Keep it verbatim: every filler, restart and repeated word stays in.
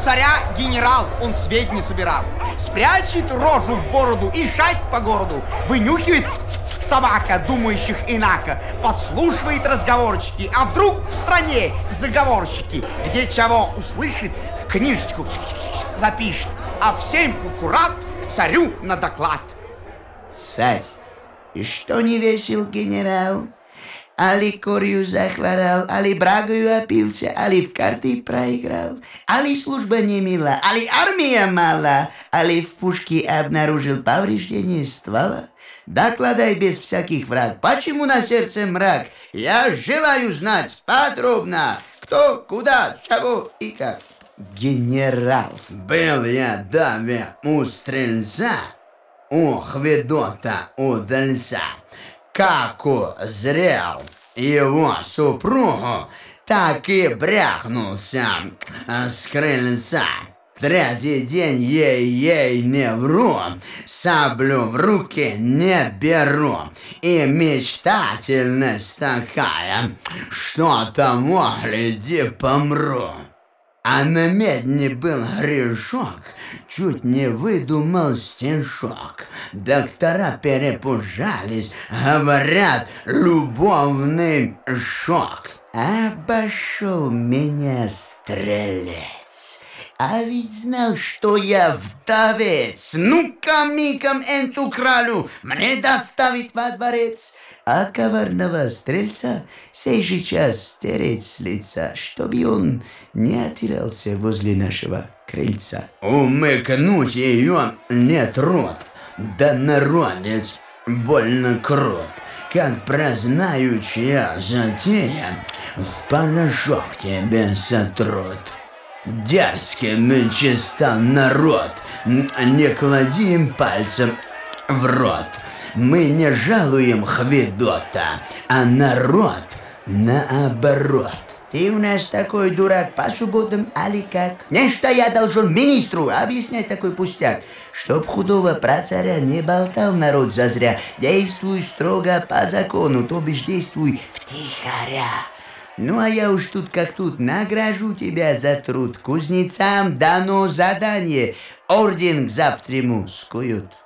царя генерал, он сведения собирал. Спрячет рожу в бороду и шасть по городу. Вынюхивает собака, думающих инако. Подслушивает разговорчики. А вдруг в стране заговорщики, где чего услышит, в книжечку запишет. А всем аккурат к царю на доклад. Царь. И что не весел генерал? Али корью захворал, али брагою опился, али в карты проиграл, али служба не мила, али армия мала, али в пушке обнаружил повреждение ствола. Докладай без всяких враг, почему на сердце мрак? Я желаю знать подробно, кто, куда, чего и как. Генерал. Был я даве у стрельца, у Хведота удальца. Как узрел его супругу, так и брякнулся с крыльца. Третий день ей-ей не вру, саблю в руки не беру. И мечтательность такая, что того, гляди, помру. А на медне был грешок, чуть не выдумал стишок. Доктора перепужались, говорят, любовный шок. Обошел меня стрелец, а ведь знал, что я вдовец. Ну-ка, мигом эту кралю мне доставить во дворец. А коварного стрельца сей же час стереть с лица, чтобы он не отирался возле нашего крыльца. Умыкнуть ее не труд, да народец больно крут. Как прознаючая затея, в порошок тебе сотрут. Дерзкий нынче стал народ, не клади им пальцем в рот. Мы не жалуем Хведота, а народ наоборот. Ты у нас такой дурак по субботам, али как? Не, что я должен министру объяснять такой пустяк. Чтоб худого про царя не болтал народ зазря, действуй строго по закону, то бишь действуй втихаря. Ну а я уж тут как тут награжу тебя за труд. Кузнецам дано задание, орден к завтраму скуют.